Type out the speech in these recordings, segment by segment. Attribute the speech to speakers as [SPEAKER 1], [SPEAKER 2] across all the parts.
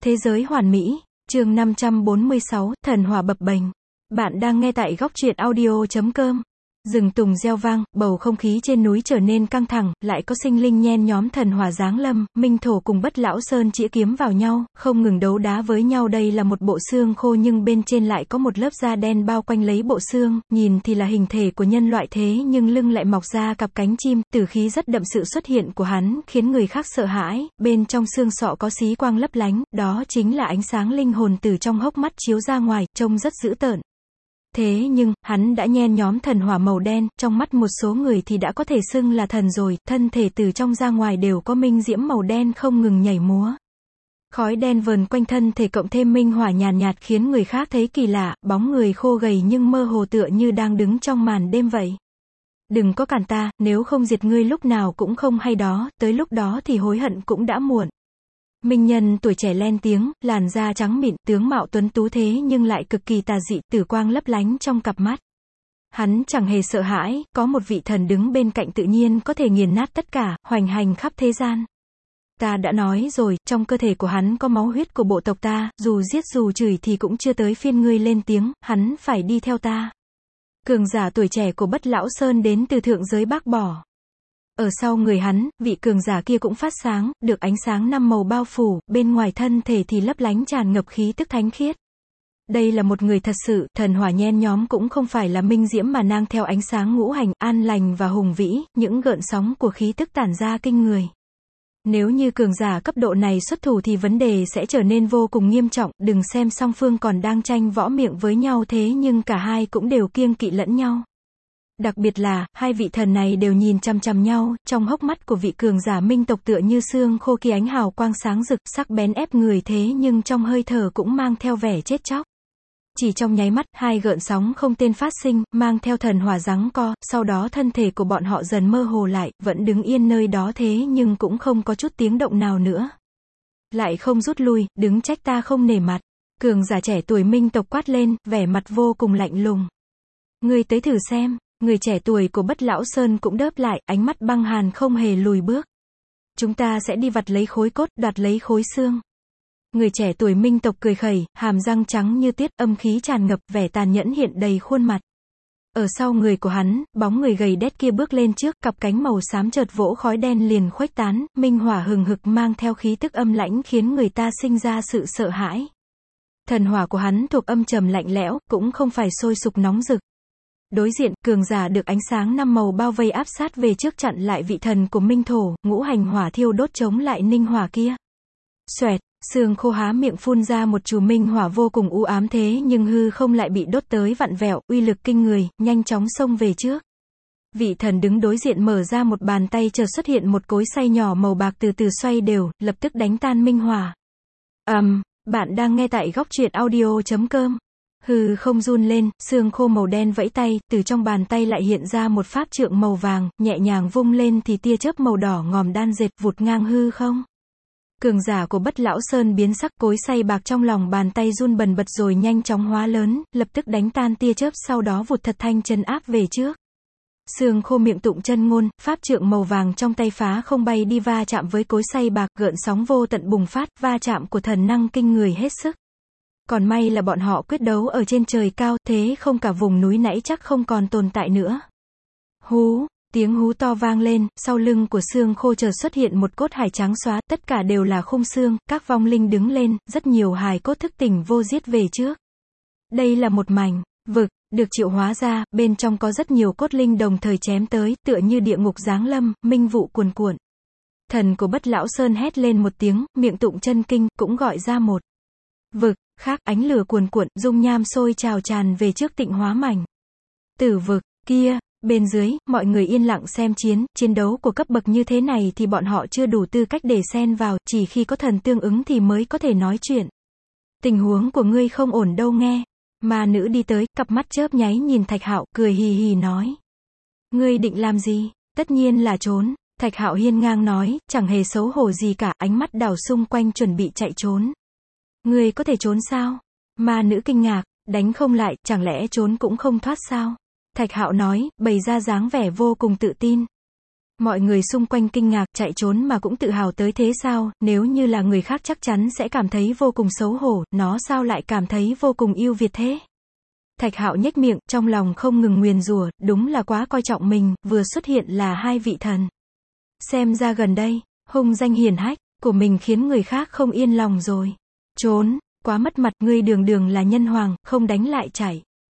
[SPEAKER 1] Thế giới hoàn mỹ, chương 546, thần hỏa bập bềnh. Bạn đang nghe tại góc truyện audio.com. Rừng tùng reo vang, bầu không khí trên núi trở nên căng thẳng, lại có sinh linh nhen nhóm thần hỏa giáng lâm, Minh Thổ cùng Bất Lão Sơn chĩa kiếm vào nhau, không ngừng đấu đá với nhau. Đây là một bộ xương khô nhưng bên trên lại có một lớp da đen bao quanh lấy bộ xương, nhìn thì là hình thể của nhân loại thế nhưng lưng lại mọc ra cặp cánh chim, tử khí rất đậm. Sự xuất hiện của hắn khiến người khác sợ hãi, bên trong xương sọ có xí quang lấp lánh, đó chính là ánh sáng linh hồn từ trong hốc mắt chiếu ra ngoài, trông rất dữ tợn. Thế nhưng, hắn đã nhen nhóm thần hỏa màu đen, trong mắt một số người thì đã có thể xưng là thần rồi, thân thể từ trong ra ngoài đều có minh diễm màu đen không ngừng nhảy múa. Khói đen vờn quanh thân thể cộng thêm minh hỏa nhàn nhạt khiến người khác thấy kỳ lạ, bóng người khô gầy nhưng mơ hồ tựa như đang đứng trong màn đêm vậy. Đừng có cản ta, nếu không diệt ngươi lúc nào cũng không hay đó, tới lúc đó thì hối hận cũng đã muộn. Minh nhân tuổi trẻ lên tiếng, làn da trắng mịn, tướng mạo tuấn tú thế nhưng lại cực kỳ tà dị, tử quang lấp lánh trong cặp mắt. Hắn chẳng hề sợ hãi, có một vị thần đứng bên cạnh tự nhiên có thể nghiền nát tất cả, hoành hành khắp thế gian. Ta đã nói rồi, trong cơ thể của hắn có máu huyết của bộ tộc ta, dù giết dù chửi thì cũng chưa tới phiên ngươi lên tiếng, hắn phải đi theo ta. Cường giả tuổi trẻ của Bất Lão Sơn đến từ thượng giới bác bỏ. Ở sau người hắn, vị cường giả kia cũng phát sáng, được ánh sáng năm màu bao phủ, bên ngoài thân thể thì lấp lánh tràn ngập khí tức thánh khiết. Đây là một người thật sự, thần hỏa nhen nhóm cũng không phải là minh diễm mà nang theo ánh sáng ngũ hành, an lành và hùng vĩ, những gợn sóng của khí tức tản ra kinh người. Nếu như cường giả cấp độ này xuất thủ thì vấn đề sẽ trở nên vô cùng nghiêm trọng, đừng xem song phương còn đang tranh võ miệng với nhau thế nhưng cả hai cũng đều kiêng kỵ lẫn nhau. Đặc biệt là, hai vị thần này đều nhìn chằm chằm nhau, trong hốc mắt của vị cường giả minh tộc tựa như xương khô kia ánh hào quang sáng rực, sắc bén ép người thế nhưng trong hơi thở cũng mang theo vẻ chết chóc. Chỉ trong nháy mắt, hai gợn sóng không tên phát sinh, mang theo thần hỏa giằng co, sau đó thân thể của bọn họ dần mơ hồ lại, vẫn đứng yên nơi đó thế nhưng cũng không có chút tiếng động nào nữa. Lại không rút lui, đứng trách ta không nể mặt. Cường giả trẻ tuổi minh tộc quát lên, vẻ mặt vô cùng lạnh lùng. Ngươi tới thử xem. Người trẻ tuổi của Bất Lão Sơn cũng đớp lại, ánh mắt băng hàn không hề lùi bước. Chúng ta sẽ đi vặt lấy khối cốt, đoạt lấy khối xương. Người trẻ tuổi minh tộc cười khẩy, hàm răng trắng như tuyết, âm khí tràn ngập, vẻ tàn nhẫn hiện đầy khuôn mặt. Ở sau người của hắn, bóng người gầy đét kia bước lên trước, cặp cánh màu xám chợt vỗ khói đen liền khuếch tán, minh hỏa hừng hực mang theo khí tức âm lãnh khiến người ta sinh ra sự sợ hãi. Thần hỏa của hắn thuộc âm trầm lạnh lẽo, cũng không phải sôi sục nóng rực. Đối diện, cường giả được ánh sáng năm màu bao vây áp sát về trước chặn lại vị thần của Minh Thổ, ngũ hành hỏa thiêu đốt chống lại ninh hỏa kia. Xoẹt, xương khô há miệng phun ra một chùm minh hỏa vô cùng u ám thế nhưng hư không lại bị đốt tới vặn vẹo, uy lực kinh người, nhanh chóng xông về trước. Vị thần đứng đối diện mở ra một bàn tay chợt xuất hiện một cối xay nhỏ màu bạc từ từ xoay đều, lập tức đánh tan minh hỏa. Bạn đang nghe tại góc truyện audio.com. Hư không run lên, xương khô màu đen vẫy tay, từ trong bàn tay lại hiện ra một pháp trượng màu vàng, nhẹ nhàng vung lên thì tia chớp màu đỏ ngòm đan dệt vụt ngang hư không. Cường giả của Bất Lão Sơn biến sắc, cối xay bạc trong lòng bàn tay run bần bật rồi nhanh chóng hóa lớn, lập tức đánh tan tia chớp sau đó vụt thật thanh chân áp về trước. Xương khô miệng tụng chân ngôn, pháp trượng màu vàng trong tay phá không bay đi va chạm với cối xay bạc, gợn sóng vô tận bùng phát, va chạm của thần năng kinh người hết sức. Còn may là bọn họ quyết đấu ở trên trời cao, thế không cả vùng núi nãy chắc không còn tồn tại nữa. Hú, tiếng hú to vang lên, sau lưng của xương khô chợt xuất hiện một cốt hải trắng xóa, tất cả đều là khung xương, các vong linh đứng lên, rất nhiều hài cốt thức tỉnh vô giết về trước. Đây là một mảnh vực, được triệu hóa ra, bên trong có rất nhiều cốt linh đồng thời chém tới, tựa như địa ngục giáng lâm, minh vụ cuồn cuộn. Thần của Bất Lão Sơn hét lên một tiếng, miệng tụng chân kinh, cũng gọi ra một vực khác, ánh lửa cuồn cuộn, dung nham sôi trào tràn về trước tịnh hóa mảnh tử vực kia. Bên dưới, mọi người yên lặng xem chiến đấu của cấp bậc như thế này thì bọn họ chưa đủ tư cách để xen vào, chỉ khi có thần tương ứng thì mới có thể nói chuyện. Tình huống của ngươi không ổn đâu nghe. Ma nữ đi tới, cặp mắt chớp nháy nhìn Thạch Hạo, cười hì hì nói. Ngươi định làm gì? Tất nhiên là trốn. Thạch Hạo hiên ngang nói, chẳng hề xấu hổ gì cả, ánh mắt đảo xung quanh chuẩn bị chạy trốn. Ngươi có thể trốn sao? Ma nữ kinh ngạc, đánh không lại, chẳng lẽ trốn cũng không thoát sao? Thạch Hạo nói, bày ra dáng vẻ vô cùng tự tin. Mọi người xung quanh kinh ngạc, chạy trốn mà cũng tự hào tới thế sao, nếu như là người khác chắc chắn sẽ cảm thấy vô cùng xấu hổ, nó sao lại cảm thấy vô cùng ưu việt thế. Thạch Hạo nhếch miệng, trong lòng không ngừng nguyền rủa, đúng là quá coi trọng mình, vừa xuất hiện là hai vị thần. Xem ra gần đây, hung danh hiển hách của mình khiến người khác không yên lòng rồi. Trốn, quá mất mặt, ngươi đường đường là nhân hoàng, không đánh lại chạy.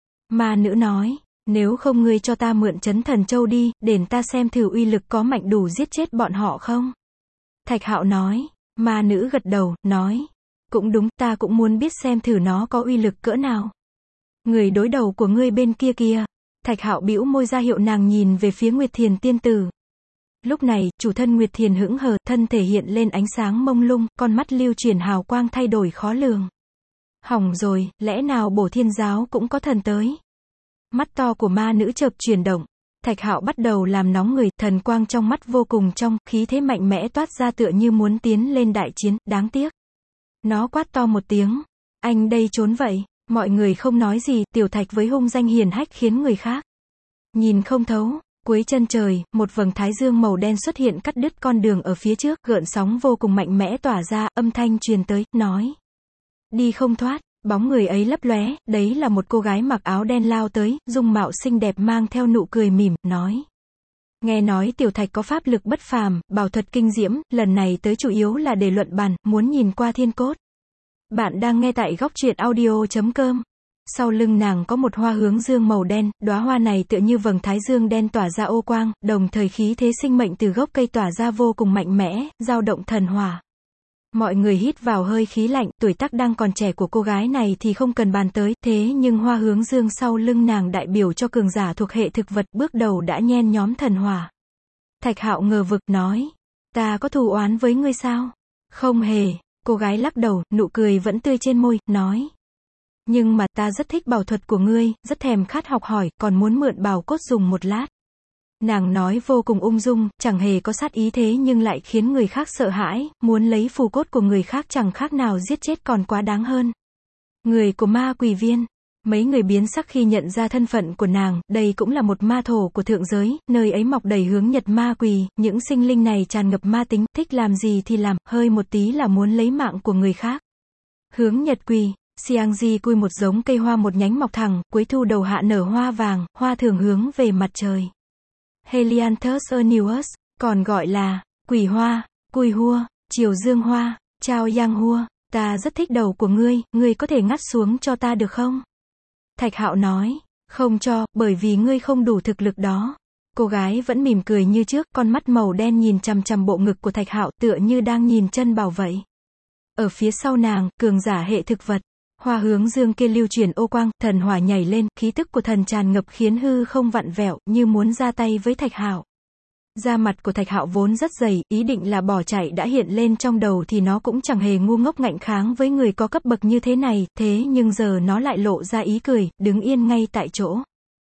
[SPEAKER 1] Ma nữ nói, nếu không ngươi cho ta mượn Chấn Thần Châu đi, để ta xem thử uy lực có mạnh đủ giết chết bọn họ không. Thạch Hạo nói, ma nữ gật đầu, nói, cũng đúng, ta cũng muốn biết xem thử nó có uy lực cỡ nào. Người đối đầu của ngươi bên kia kìa. Thạch Hạo bĩu môi ra hiệu nàng nhìn về phía Nguyệt Thiền tiên tử. Lúc này, chủ thân Nguyệt Thiền hững hờ, thân thể hiện lên ánh sáng mông lung, con mắt lưu chuyển hào quang thay đổi khó lường. Hỏng rồi, lẽ nào Bổ Thiên giáo cũng có thần tới? Mắt to của ma nữ chợt chuyển động. Thạch Hạo bắt đầu làm nóng người, thần quang trong mắt vô cùng trong, khí thế mạnh mẽ toát ra tựa như muốn tiến lên đại chiến, đáng tiếc. Nó quát to một tiếng. Anh đây trốn vậy. Mọi người không nói gì, tiểu Thạch với hung danh hiển hách khiến người khác nhìn không thấu. Cuối chân trời, một vầng thái dương màu đen xuất hiện cắt đứt con đường ở phía trước, gợn sóng vô cùng mạnh mẽ tỏa ra, âm thanh truyền tới, nói. Đi không thoát, bóng người ấy lấp lóe, đấy là một cô gái mặc áo đen lao tới, dung mạo xinh đẹp mang theo nụ cười mỉm, nói. Nghe nói tiểu Thạch có pháp lực bất phàm, bảo thuật kinh diễm, lần này tới chủ yếu là để luận bàn, muốn nhìn qua thiên cốt. Bạn đang nghe tại góc truyện audio.com. Sau lưng nàng có một hoa hướng dương màu đen, đóa hoa này tựa như vầng thái dương đen tỏa ra ô quang, đồng thời khí thế sinh mệnh từ gốc cây tỏa ra vô cùng mạnh mẽ, dao động thần hỏa. Mọi người hít vào hơi khí lạnh, tuổi tác đang còn trẻ của cô gái này thì không cần bàn tới, thế nhưng hoa hướng dương sau lưng nàng đại biểu cho cường giả thuộc hệ thực vật, bước đầu đã nhen nhóm thần hỏa. Thạch Hạo ngờ vực, nói, ta có thù oán với ngươi sao? Không hề. Cô gái lắc đầu, nụ cười vẫn tươi trên môi, nói. Nhưng mà ta rất thích bảo thuật của ngươi, rất thèm khát học hỏi, còn muốn mượn bảo cốt dùng một lát. Nàng nói vô cùng ung dung, chẳng hề có sát ý thế nhưng lại khiến người khác sợ hãi, muốn lấy phù cốt của người khác chẳng khác nào giết chết còn quá đáng hơn. Người của ma quỷ viên. Mấy người biến sắc khi nhận ra thân phận của nàng, đây cũng là một ma thổ của thượng giới, nơi ấy mọc đầy hướng nhật ma quỷ, những sinh linh này tràn ngập ma tính, thích làm gì thì làm, hơi một tí là muốn lấy mạng của người khác. Hướng nhật quỷ, Xiangji cui một giống cây hoa một nhánh mọc thẳng, cuối thu đầu hạ nở hoa vàng, hoa thường hướng về mặt trời. Helianthus ernuus, còn gọi là quỷ hoa, cui hua, triều dương hoa, trao yang hua, ta rất thích đầu của ngươi có thể ngắt xuống cho ta được không? Thạch Hạo nói, không cho, bởi vì ngươi không đủ thực lực đó. Cô gái vẫn mỉm cười như trước, con mắt màu đen nhìn chằm chằm bộ ngực của Thạch Hạo, tựa như đang nhìn chân bảo vậy. Ở phía sau nàng, cường giả hệ thực vật, hoa hướng dương kia lưu chuyển ô quang, thần hỏa nhảy lên, khí tức của thần tràn ngập khiến hư không vặn vẹo, như muốn ra tay với Thạch Hạo. Da mặt của Thạch Hạo vốn rất dày, ý định là bỏ chạy đã hiện lên trong đầu thì nó cũng chẳng hề ngu ngốc ngạnh kháng với người có cấp bậc như thế này, thế nhưng giờ nó lại lộ ra ý cười, đứng yên ngay tại chỗ.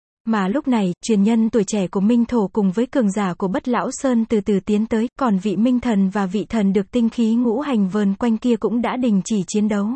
[SPEAKER 1] Mà lúc này, truyền nhân tuổi trẻ của Minh Thổ cùng với cường giả của Bất Lão Sơn từ từ tiến tới, còn vị Minh Thần và vị thần được tinh khí ngũ hành vờn quanh kia cũng đã đình chỉ chiến đấu.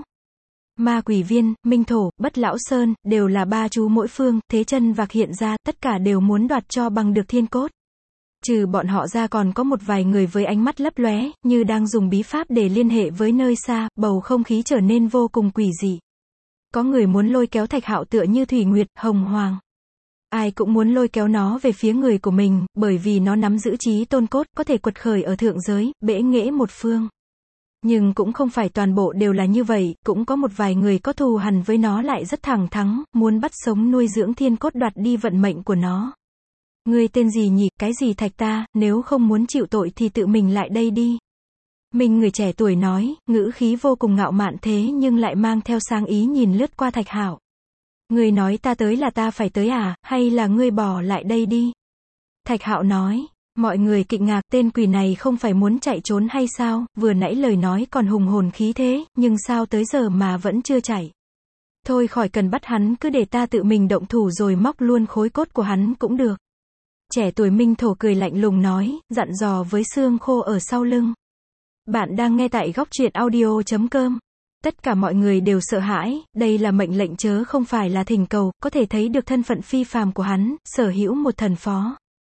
[SPEAKER 1] Ma quỷ viên, Minh Thổ, Bất Lão Sơn, đều là ba chú mỗi phương, thế chân vạc hiện ra, tất cả đều muốn đoạt cho bằng được thiên cốt. Trừ bọn họ ra còn có một vài người với ánh mắt lấp lóe, như đang dùng bí pháp để liên hệ với nơi xa, bầu không khí trở nên vô cùng quỷ dị. Có người muốn lôi kéo Thạch Hạo tựa như Thủy Nguyệt, Hồng Hoàng. Ai cũng muốn lôi kéo nó về phía người của mình, bởi vì nó nắm giữ trí tôn cốt, có thể quật khởi ở thượng giới, bẽ nghễ một phương. Nhưng cũng không phải toàn bộ đều là như vậy, cũng có một vài người có thù hằn với nó lại rất thẳng thắn, muốn bắt sống nuôi dưỡng thiên cốt đoạt đi vận mệnh của nó. Ngươi tên gì nhỉ, cái gì Thạch ta, nếu không muốn chịu tội thì tự mình lại đây đi. Mình người trẻ tuổi nói, ngữ khí vô cùng ngạo mạn thế nhưng lại mang theo sáng ý nhìn lướt qua Thạch Hạo. Ngươi nói ta tới là ta phải tới à, hay là ngươi bỏ lại đây đi? Thạch Hạo nói, mọi người kinh ngạc, tên quỷ này không phải muốn chạy trốn hay sao, vừa nãy lời nói còn hùng hồn khí thế, nhưng sao tới giờ mà vẫn chưa chạy. Thôi khỏi cần bắt hắn, cứ để ta tự mình động thủ rồi móc luôn khối cốt của hắn cũng được. Trẻ tuổi Minh Thổ cười lạnh lùng nói, dặn dò với xương khô ở sau lưng. Bạn đang nghe tại góc truyện audio.com. Tất cả mọi người đều sợ hãi, đây là mệnh lệnh chớ không phải là thỉnh cầu, có thể thấy được thân phận phi phàm của hắn, sở hữu một thần phó.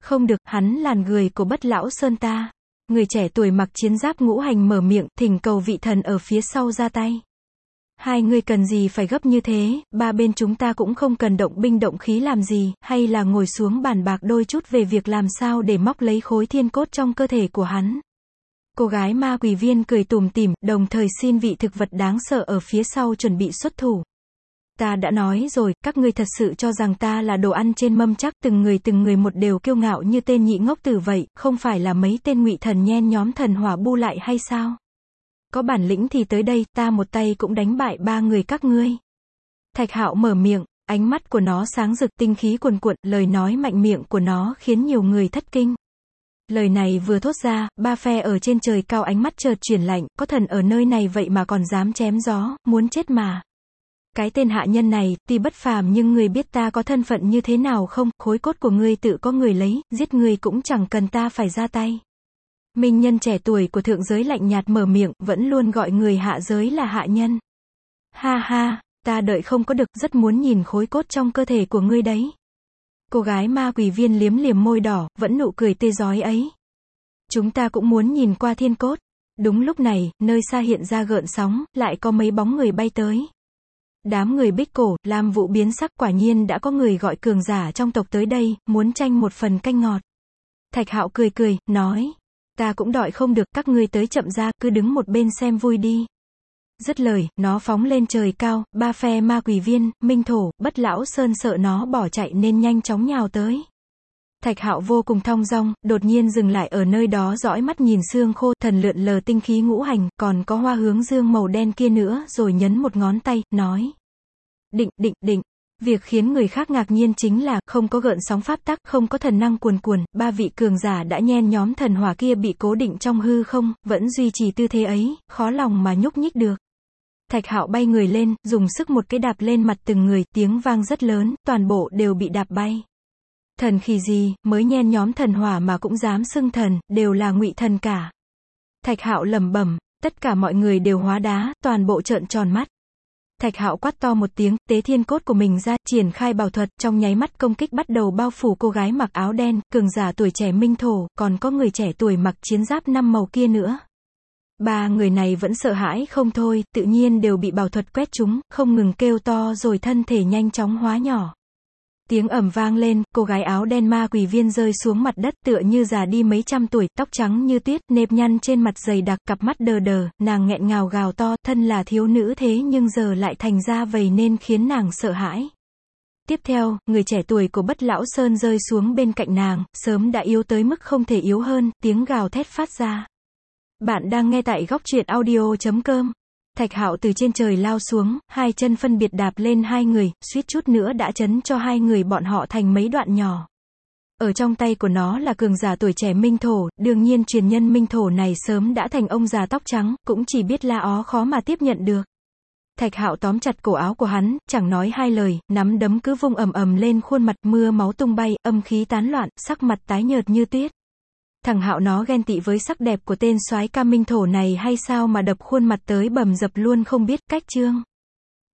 [SPEAKER 1] Không được, hắn là người của Bất Lão Sơn ta. Người trẻ tuổi mặc chiến giáp ngũ hành mở miệng, thỉnh cầu vị thần ở phía sau ra tay. Hai người cần gì phải gấp như thế, ba bên chúng ta cũng không cần động binh động khí làm gì, hay là ngồi xuống bàn bạc đôi chút về việc làm sao để móc lấy khối thiên cốt trong cơ thể của hắn. Cô gái ma quỷ viên cười tủm tỉm, đồng thời xin vị thực vật đáng sợ ở phía sau chuẩn bị xuất thủ. Ta đã nói rồi, các ngươi thật sự cho rằng ta là đồ ăn trên mâm chắc, từng người một đều kiêu ngạo như tên nhị ngốc tử vậy, không phải là mấy tên ngụy thần nhen nhóm thần hỏa bu lại hay sao? Có bản lĩnh thì tới đây, ta một tay cũng đánh bại ba người các ngươi. Thạch Hạo mở miệng, ánh mắt của nó sáng rực, tinh khí cuồn cuộn, lời nói mạnh miệng của nó khiến nhiều người thất kinh. Lời này vừa thốt ra, ba phe ở trên trời cao ánh mắt chợt chuyển lạnh, có thần ở nơi này vậy mà còn dám chém gió, muốn chết mà. Cái tên hạ nhân này, tuy bất phàm nhưng người biết ta có thân phận như thế nào không, khối cốt của ngươi tự có người lấy, giết ngươi cũng chẳng cần ta phải ra tay. Minh nhân trẻ tuổi của thượng giới lạnh nhạt mở miệng, vẫn luôn gọi người hạ giới là hạ nhân. Ha ha, ta đợi không có được, rất muốn nhìn khối cốt trong cơ thể của ngươi đấy. Cô gái ma quỷ viên liếm liềm môi đỏ, vẫn nụ cười tê rói ấy. Chúng ta cũng muốn nhìn qua thiên cốt. Đúng lúc này, nơi xa hiện ra gợn sóng, lại có mấy bóng người bay tới. Đám người Bích Cổ, Lam Vũ biến sắc, quả nhiên đã có người gọi cường giả trong tộc tới đây, muốn tranh một phần canh ngọt. Thạch Hạo cười cười, nói. Ta cũng đợi không được, các ngươi tới chậm ra, cứ đứng một bên xem vui đi. Dứt lời, nó phóng lên trời cao, ba phe ma quỷ viên, Minh Thổ, Bất Lão Sơn sợ nó bỏ chạy nên nhanh chóng nhào tới. Thạch Hạo vô cùng thong dong, đột nhiên dừng lại ở nơi đó dõi mắt nhìn xương khô, thần lượn lờ tinh khí ngũ hành, còn có hoa hướng dương màu đen kia nữa, rồi nhấn một ngón tay, nói. Định. Việc khiến người khác ngạc nhiên chính là, không có gợn sóng pháp tắc, không có thần năng cuồn cuộn, ba vị cường giả đã nhen nhóm thần hỏa kia bị cố định trong hư không, vẫn duy trì tư thế ấy, khó lòng mà nhúc nhích được. Thạch Hạo bay người lên, dùng sức một cái đạp lên mặt từng người, tiếng vang rất lớn, toàn bộ đều bị đạp bay. Thần khỉ gì, mới nhen nhóm thần hỏa mà cũng dám xưng thần, đều là ngụy thần cả. Thạch Hạo lẩm bẩm, tất cả mọi người đều hóa đá, toàn bộ trợn tròn mắt. Thạch Hạo quát to một tiếng, tế thiên cốt của mình ra, triển khai bảo thuật, trong nháy mắt công kích bắt đầu bao phủ cô gái mặc áo đen, cường giả tuổi trẻ Minh Thổ, còn có người trẻ tuổi mặc chiến giáp 5 màu kia nữa. Ba người này vẫn sợ hãi không thôi, tự nhiên đều bị bảo thuật quét trúng, không ngừng kêu to rồi thân thể nhanh chóng hóa nhỏ. Tiếng ầm vang lên, cô gái áo đen ma quỷ viên rơi xuống mặt đất tựa như già đi mấy trăm tuổi, tóc trắng như tuyết, nếp nhăn trên mặt dày đặc, cặp mắt đờ đờ, nàng nghẹn ngào gào to, thân là thiếu nữ thế nhưng giờ lại thành ra vầy nên khiến nàng sợ hãi. Tiếp theo, người trẻ tuổi của Bất Lão Sơn rơi xuống bên cạnh nàng, sớm đã yếu tới mức không thể yếu hơn, tiếng gào thét phát ra. Bạn đang nghe tại góc truyện audio.com. Thạch Hạo từ trên trời lao xuống, hai chân phân biệt đạp lên hai người, suýt chút nữa đã chấn cho hai người bọn họ thành mấy đoạn nhỏ. Ở trong tay của nó là cường giả tuổi trẻ Minh Thổ, đương nhiên truyền nhân Minh Thổ này sớm đã thành ông già tóc trắng, cũng chỉ biết la ó khó mà tiếp nhận được. Thạch Hạo tóm chặt cổ áo của hắn, chẳng nói hai lời, nắm đấm cứ vung ầm lên khuôn mặt, mưa máu tung bay, âm khí tán loạn, sắc mặt tái nhợt như tuyết. Thằng Hạo nó ghen tị với sắc đẹp của tên soái ca Minh Thổ này hay sao mà đập khuôn mặt tới bầm dập luôn không biết cách chương.